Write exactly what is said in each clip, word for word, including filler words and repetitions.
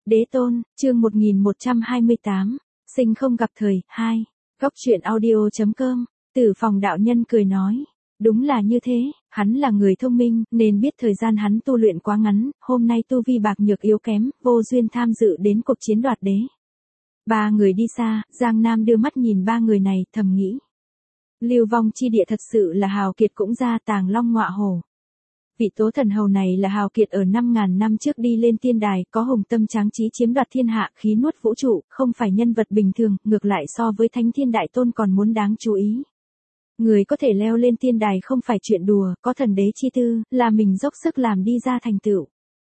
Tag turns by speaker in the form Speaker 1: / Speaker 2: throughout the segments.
Speaker 1: Đế tôn, chương một nghìn một trăm hai mươi tám, sinh không gặp thời, hai. Góc truyện audio.com, Tử Phòng đạo nhân cười nói. Đúng là như thế, hắn là người thông minh, nên biết thời gian hắn tu luyện quá ngắn, hôm nay tu vi bạc nhược yếu kém, vô duyên tham dự đến cuộc chiến đoạt đế. Ba người đi xa, Giang Nam đưa mắt nhìn ba người này, thầm nghĩ. Lưu vong chi địa thật sự là hào kiệt cũng ra tàng long ngọa hổ. Vị tố thần hầu này là hào kiệt ở năm ngàn năm trước đi lên tiên đài, có hùng tâm tráng trí chiếm đoạt thiên hạ, khí nuốt vũ trụ, không phải nhân vật bình thường, ngược lại so với Thánh Thiên Đại Tôn còn muốn đáng chú ý. Người có thể leo lên tiên đài không phải chuyện đùa, có thần đế chi tư, là mình dốc sức làm đi ra thành tựu.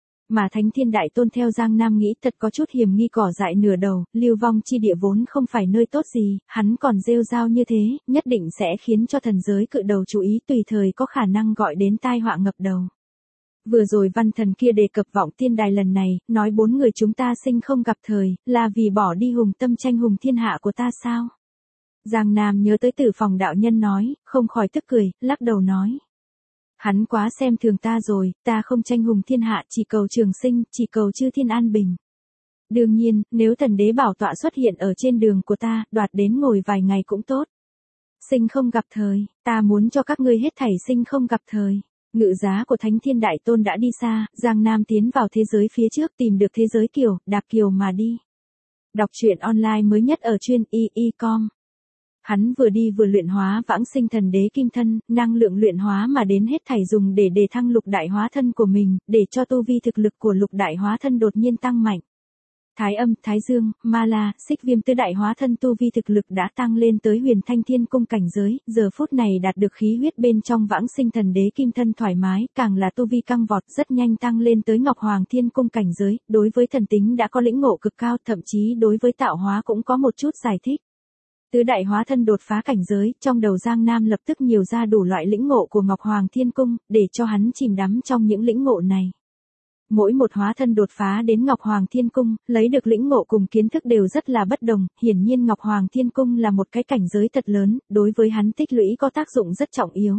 Speaker 1: Mà Thánh Thiên Đại Tôn theo Giang Nam nghĩ thật có chút hiểm nghi cỏ dại nửa đầu, lưu vong chi địa vốn không phải nơi tốt gì, hắn còn rêu rao như thế, nhất định sẽ khiến cho thần giới cự đầu chú ý, tùy thời có khả năng gọi đến tai họa ngập đầu. Vừa rồi văn thần kia đề cập vọng tiên đài lần này, nói bốn người chúng ta sinh không gặp thời, là vì bỏ đi hùng tâm tranh hùng thiên hạ của ta sao? Giang Nam nhớ tới Tử Phòng đạo nhân nói, không khỏi tức cười, lắc đầu nói. Hắn quá xem thường ta rồi, ta không tranh hùng thiên hạ, chỉ cầu trường sinh, chỉ cầu chư thiên an bình. Đương nhiên, nếu thần đế bảo tọa xuất hiện ở trên đường của ta, đoạt đến ngồi vài ngày cũng tốt. Sinh không gặp thời, ta muốn cho các ngươi hết thảy sinh không gặp thời. Ngự giá của Thánh Thiên Đại Tôn đã đi xa, Giang Nam tiến vào thế giới phía trước tìm được thế giới kiều, đạp kiều mà đi. Đọc truyện online mới nhất ở chuyên y y chấm com. Hắn vừa đi vừa luyện hóa vãng sinh thần đế kim thân, năng lượng luyện hóa mà đến hết thảy dùng để đề thăng lục đại hóa thân của mình, để cho tu vi thực lực của lục đại hóa thân đột nhiên tăng mạnh. Thái âm, Thái dương, Ma La, Xích Viêm tứ đại hóa thân tu vi thực lực đã tăng lên tới Huyền Thanh Thiên cung cảnh giới, giờ phút này đạt được khí huyết bên trong vãng sinh thần đế kim thân thoải mái, càng là tu vi căng vọt rất nhanh tăng lên tới Ngọc Hoàng Thiên cung cảnh giới, đối với thần tính đã có lĩnh ngộ cực cao, thậm chí đối với tạo hóa cũng có một chút giải thích. Tứ đại hóa thân đột phá cảnh giới, trong đầu Giang Nam lập tức nhiều ra đủ loại lĩnh ngộ của Ngọc Hoàng Thiên cung, để cho hắn chìm đắm trong những lĩnh ngộ này. Mỗi một hóa thân đột phá đến Ngọc Hoàng Thiên cung, lấy được lĩnh ngộ cùng kiến thức đều rất là bất đồng, hiển nhiên Ngọc Hoàng Thiên cung là một cái cảnh giới thật lớn, đối với hắn tích lũy có tác dụng rất trọng yếu.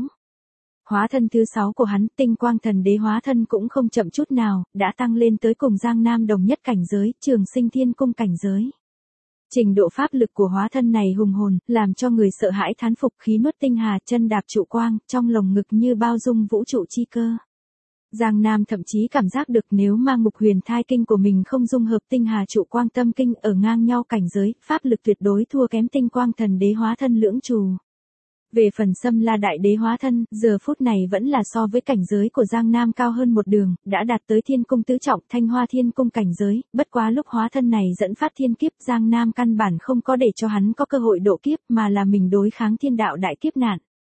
Speaker 1: Hóa thân thứ sáu của hắn, Tinh Quang Thần Đế hóa thân cũng không chậm chút nào, đã tăng lên tới cùng Giang Nam đồng nhất cảnh giới, Trường Sinh Thiên cung cảnh giới. Trình độ pháp lực của hóa thân này hùng hồn, làm cho người sợ hãi thán phục, khí nuốt tinh hà, chân đạp trụ quang, trong lồng ngực như bao dung vũ trụ chi cơ. Giang Nam thậm chí cảm giác được nếu mang mục huyền thai kinh của mình không dung hợp tinh hà trụ quang tâm kinh ở ngang nhau cảnh giới, pháp lực tuyệt đối thua kém Tinh Quang Thần Đế hóa thân lưỡng trù. Về phần Xâm La Đại Đế hóa thân, giờ phút này vẫn là so với cảnh giới của Giang Nam cao hơn một đường, đã đạt tới Thiên cung tứ trọng, Thanh Hoa Thiên cung cảnh giới, bất quá lúc hóa thân này dẫn phát thiên kiếp, Giang Nam căn bản không có để cho hắn có cơ hội độ kiếp, mà là mình đối kháng thiên đạo đại kiếp nạn.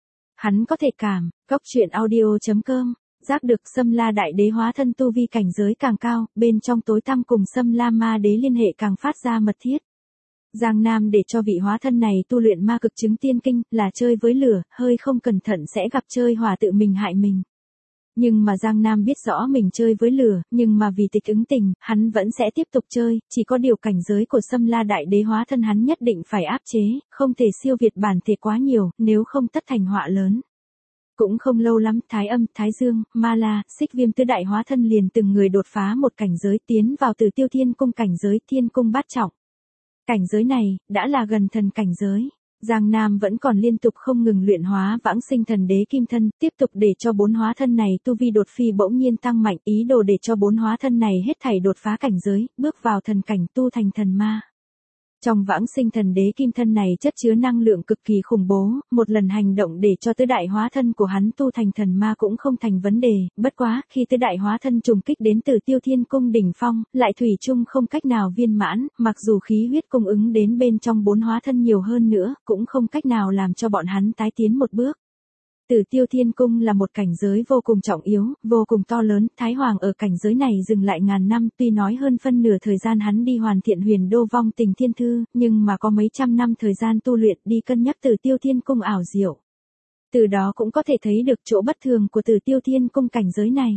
Speaker 1: Hắn có thể cảm, góc truyện audio.com, giác được Xâm La Đại Đế hóa thân tu vi cảnh giới càng cao, bên trong tối tăm cùng Xâm La Ma Đế liên hệ càng phát ra mật thiết. Giang Nam để cho vị hóa thân này tu luyện ma cực chứng tiên kinh, là chơi với lửa, hơi không cẩn thận sẽ gặp chơi hỏa tự mình hại mình. Nhưng mà Giang Nam biết rõ mình chơi với lửa, nhưng mà vì tịch ứng tình, hắn vẫn sẽ tiếp tục chơi, chỉ có điều cảnh giới của Xâm La Đại Đế hóa thân hắn nhất định phải áp chế, không thể siêu việt bản thể quá nhiều, nếu không tất thành họa lớn. Cũng không lâu lắm, Thái âm, Thái dương, Ma La, Xích Viêm tứ đại hóa thân liền từng người đột phá một cảnh giới, tiến vào Tử Tiêu Thiên cung cảnh giới, Thiên cung bát trọng. Cảnh giới này, đã là gần thần cảnh giới. Giang Nam vẫn còn liên tục không ngừng luyện hóa vãng sinh thần đế kim thân, tiếp tục để cho bốn hóa thân này tu vi đột phi bỗng nhiên tăng mạnh, ý đồ để cho bốn hóa thân này hết thảy đột phá cảnh giới, bước vào thần cảnh tu thành thần ma. Trong vãng sinh thần đế kim thân này chất chứa năng lượng cực kỳ khủng bố, một lần hành động để cho tứ đại hóa thân của hắn tu thành thần ma cũng không thành vấn đề, bất quá, khi tứ đại hóa thân trùng kích đến từ Tiêu Thiên cung đỉnh phong, lại thủy chung không cách nào viên mãn, mặc dù khí huyết cung ứng đến bên trong bốn hóa thân nhiều hơn nữa, cũng không cách nào làm cho bọn hắn tái tiến một bước. Tử Tiêu Thiên cung là một cảnh giới vô cùng trọng yếu, vô cùng to lớn, Thái Hoàng ở cảnh giới này dừng lại ngàn năm, tuy nói hơn phân nửa thời gian hắn đi hoàn thiện huyền đô vong tình thiên thư, nhưng mà có mấy trăm năm thời gian tu luyện đi cân nhắc Tử Tiêu Thiên cung ảo diệu. Từ đó cũng có thể thấy được chỗ bất thường của Tử Tiêu Thiên cung cảnh giới này.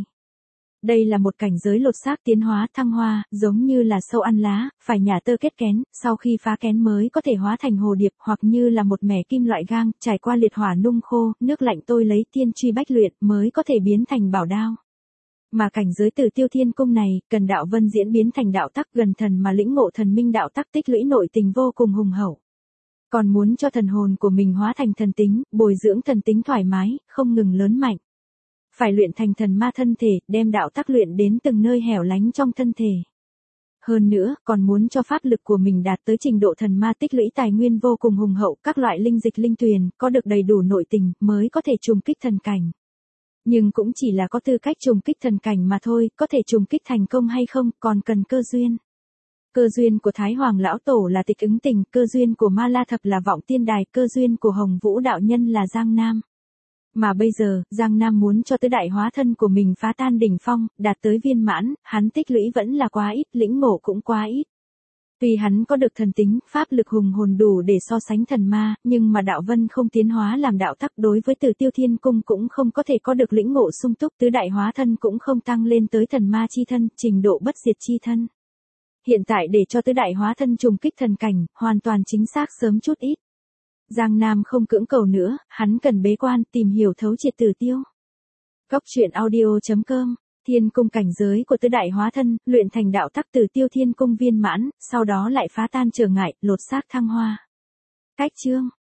Speaker 1: Đây là một cảnh giới lột xác tiến hóa thăng hoa, giống như là sâu ăn lá, phải nhả tơ kết kén, sau khi phá kén mới có thể hóa thành hồ điệp, hoặc như là một mẻ kim loại gang, trải qua liệt hỏa nung khô, nước lạnh tôi lấy tiên truy bách luyện mới có thể biến thành bảo đao. Mà cảnh giới Tử Tiêu Thiên Cung này, cần đạo vân diễn biến thành đạo tắc gần thần mà lĩnh ngộ thần minh đạo tắc tích lũy nội tình vô cùng hùng hậu. Còn muốn cho thần hồn của mình hóa thành thần tính, bồi dưỡng thần tính thoải mái, không ngừng lớn mạnh. Phải luyện thành thần ma thân thể, đem đạo tắc luyện đến từng nơi hẻo lánh trong thân thể. Hơn nữa, còn muốn cho pháp lực của mình đạt tới trình độ thần ma tích lũy tài nguyên vô cùng hùng hậu, các loại linh dịch linh tuyền, có được đầy đủ nội tình, mới có thể trùng kích thần cảnh. Nhưng cũng chỉ là có tư cách trùng kích thần cảnh mà thôi, có thể trùng kích thành công hay không, còn cần cơ duyên. Cơ duyên của Thái Hoàng Lão Tổ là Tịch Ứng Tình, cơ duyên của Ma La Thập là Vọng Tiên Đài, cơ duyên của Hồng Vũ Đạo Nhân là Giang Nam. Mà bây giờ, Giang Nam muốn cho tứ đại hóa thân của mình phá tan đỉnh phong, đạt tới viên mãn, hắn tích lũy vẫn là quá ít, lĩnh ngộ cũng quá ít. Tuy hắn có được thần tính, pháp lực hùng hồn đủ để so sánh thần ma, nhưng mà đạo vân không tiến hóa làm đạo tắc đối với Tử Tiêu Thiên Cung cũng không có thể có được lĩnh ngộ sung túc, tứ đại hóa thân cũng không tăng lên tới thần ma chi thân, trình độ bất diệt chi thân. Hiện tại để cho tứ đại hóa thân trùng kích thần cảnh, hoàn toàn chính xác sớm chút ít. Giang Nam không cưỡng cầu nữa, hắn cần bế quan tìm hiểu thấu triệt Tử Tiêu. Góc truyện audio chấm com. Thiên cung cảnh giới của tứ đại hóa thân, luyện thành đạo tắc Tử Tiêu Thiên Cung viên mãn, sau đó lại phá tan trở ngại, lột xác thăng hoa. Cách chương